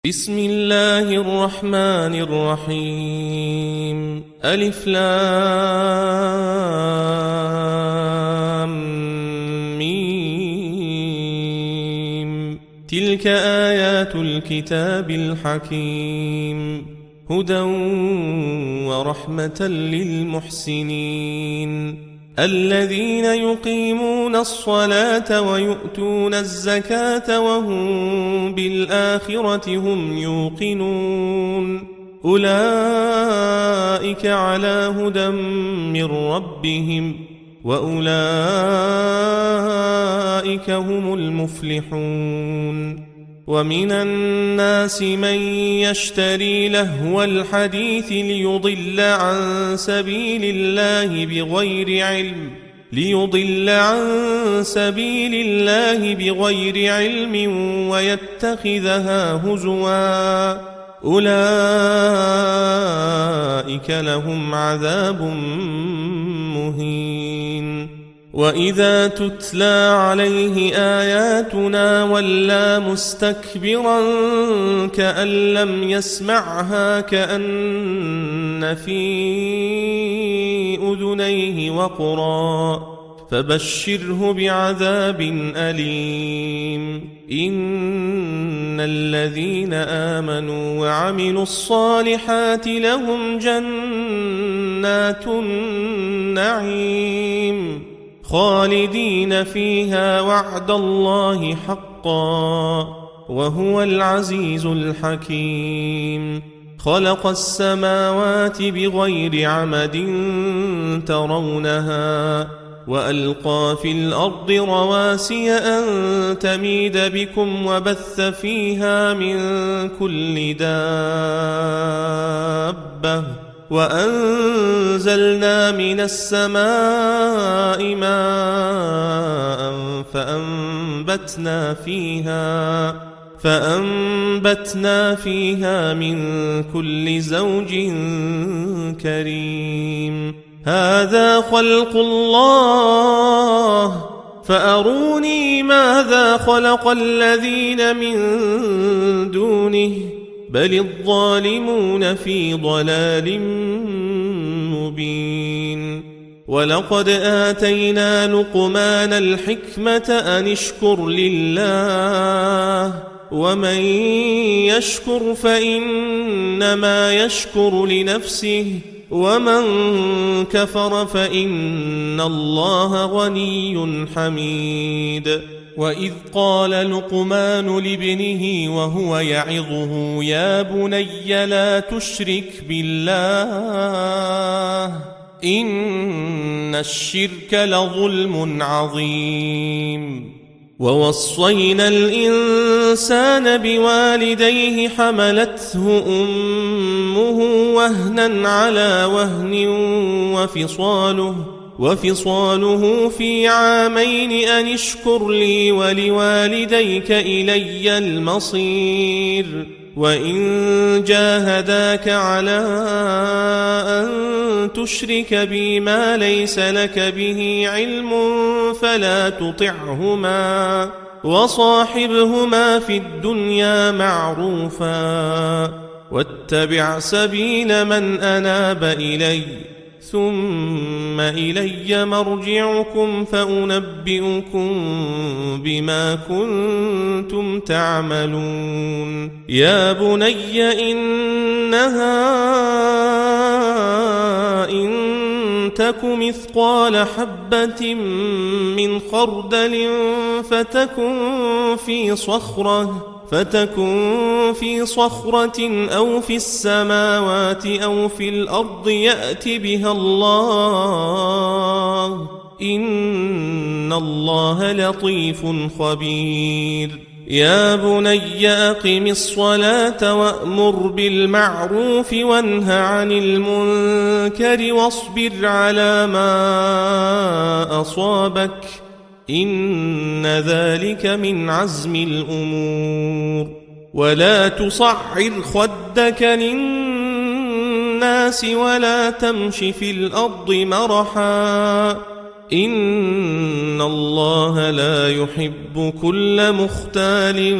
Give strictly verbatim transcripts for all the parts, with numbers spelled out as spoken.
بسم الله الرحمن الرحيم ألف لام ميم تلك آيات الكتاب الحكيم هدى ورحمة للمحسنين الذين يقيمون الصلاة ويؤتون الزكاة وهم بالآخرة هم يوقنون أولئك على هدى من ربهم وأولئك هم المفلحون ومن الناس من يشتري لهو الحديث ليضل عن سبيل الله بغير علم ليضل عن سبيل الله بغير علم ويتخذها هزوا أولئك لهم عذاب مهين وإذا تتلى عليه آياتنا ولى مستكبرا كأن لم يسمعها كأن في أذنيه وقرا فبشره بعذاب أليم إن الذين آمنوا وعملوا الصالحات لهم جنات النعيم خالدين فيها وعد الله حقا وهو العزيز الحكيم خلق السماوات بغير عمد ترونها وألقى في الأرض رواسي أن تميد بكم وبث فيها من كل دابة وأنزلنا من السماء ماء فأنبتنا فيها فأنبتنا فيها من كل زوج كريم هذا خلق الله فأروني ماذا خلق الذين من دونه بل الظالمون في ضلال مبين ولقد آتينا لقمان الحكمة أن اشكر لله ومن يشكر فإنما يشكر لنفسه ومن كفر فإن الله غني حميد وإذ قال لقمان لابنه وهو يعظه يا بني لا تشرك بالله إن الشرك لظلم عظيم ووصينا الإنسان بوالديه حملته أمه وهنا على وهن وفصاله وفصاله في عامين أن اشكر لي ولوالديك إلي المصير وإن جاهداك على أن تشرك بي ما ليس لك به علم فلا تطعهما وصاحبهما في الدنيا معروفا واتبع سبيل من أناب إلي ثم إلي مرجعكم فأنبئكم بما كنتم تعملون يا بني إنها إن تك مثقال حبة من خردل فتكن في صخرة فتكن في صخرة أو في السماوات أو في الأرض يأت بها الله إن الله لطيف خبير يا بني أقم الصلاة وأمر بالمعروف وانه عن المنكر واصبر على ما أصابك إن ذلك من عزم الأمور ولا تصعر خدك للناس ولا تمش في الأرض مرحا إن الله لا يحب كل مختال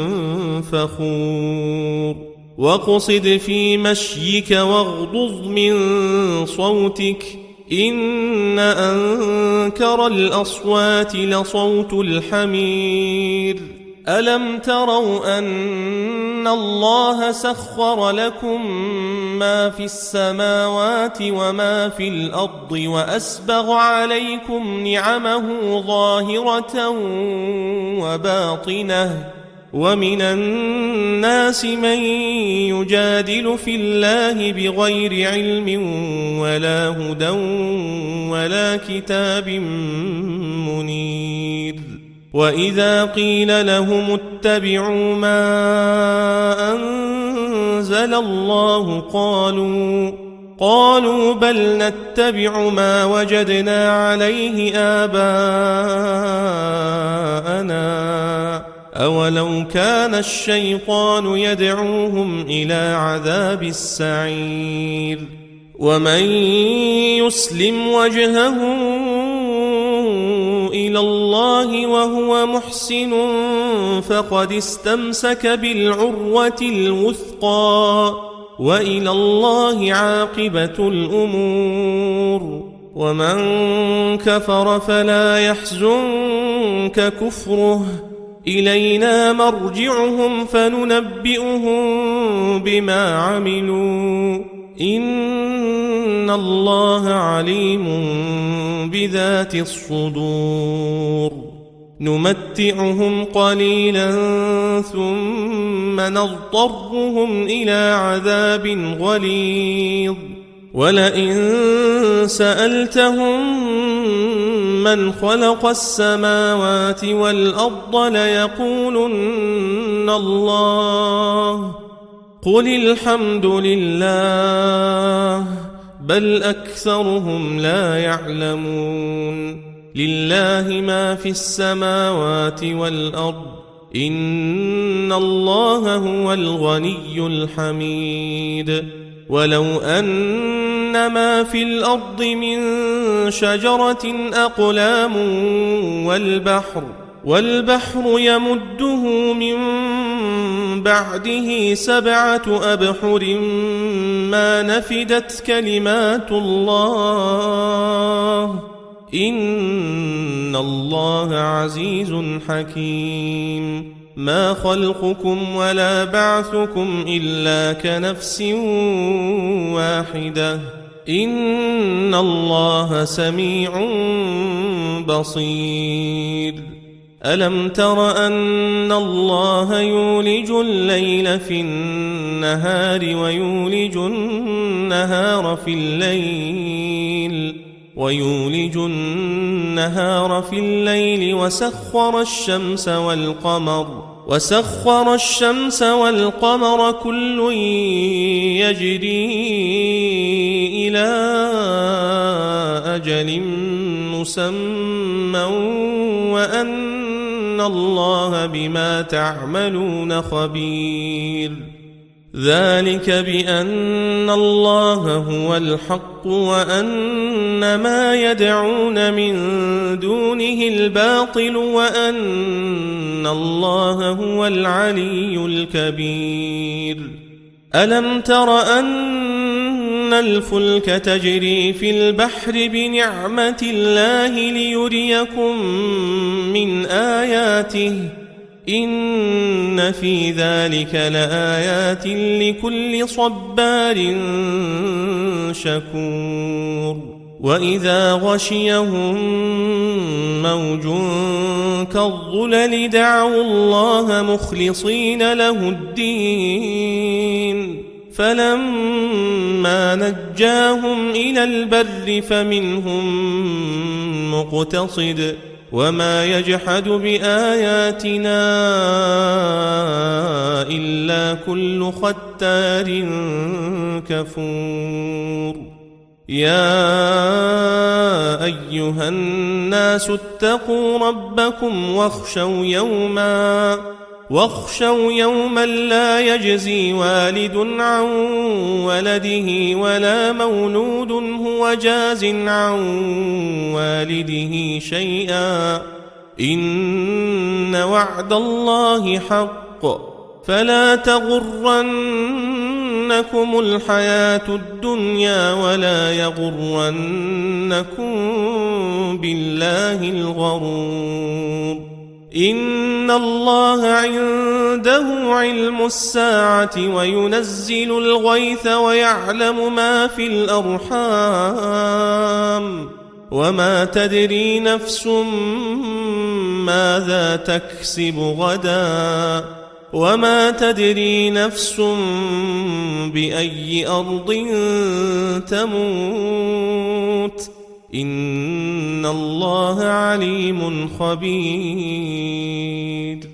فخور واقصد في مشيك واغضض من صوتك إن أنكر الأصوات لصوت الحمير ألم تروا أن الله سخر لكم ما في السماوات وما في الأرض وأسبغ عليكم نعمه ظاهرة وباطنة ومن الناس من يجادل في الله بغير علم ولا هدى ولا كتاب منير وإذا قيل لهم اتبعوا ما أنزل الله قالوا قالوا بل نتبع ما وجدنا عليه آباءنا أولو كان الشيطان يدعوهم إلى عذاب السعير ومن يسلم وجهه إلى الله وهو محسن فقد استمسك بالعروة الوثقى وإلى الله عاقبة الأمور ومن كفر فلا يحزنك كفره إلينا مرجعهم فننبئهم بما عملوا إن الله عليم بذات الصدور نمتعهم قليلا ثم نضطرهم إلى عذاب غليظ ولئن سألتهم من خلق السماوات والأرض ليقولن الله قل الحمد لله بل أكثرهم لا يعلمون لله ما في السماوات والأرض إن الله هو الغني الحميد ولو أن ما في الأرض من شجرة أقلام والبحر والبحر يمده من بعده سبعة أبحر ما نفدت كلمات الله إن الله عزيز حكيم ما خلقكم ولا بعثكم إلا كنفس واحدة إن الله سميع بصير ألم تر أن الله يولج الليل في النهار ويولج النهار في الليل ويولج النهار في الليل وسخر الشمس والقمر وسخر الشمس والقمر كل يجري إلى أجل مسمى وأن الله بما تعملون خبير ذلك بأن الله هو الحق وأن ما يدعون من دونه الباطل وأن الله هو العلي الكبير ألم تر أن الفلك تجري في البحر بنعمة الله ليريكم من آياته إن في ذلك لآيات لكل صبار شكور وإذا غشيهم موج كالظلل دعوا الله مخلصين له الدين فلما نجاهم إلى البر فمنهم مقتصد وما يجحد بآياتنا إلا كل ختار كفور يا أيها الناس اتقوا ربكم واخشوا يوما واخشوا يوما لا يجزي والد عن ولده ولا مولود هو جاز عن والده شيئا إن وعد الله حق فلا تغرنكم الحياة الدنيا ولا يغرنكم بالله الغرور إن الله عنده علم الساعة وينزل الغيث ويعلم ما في الأرحام وما تدري نفس ماذا تكسب غدا وما تدري نفس بأي أرض تموت إن الله عليم خبير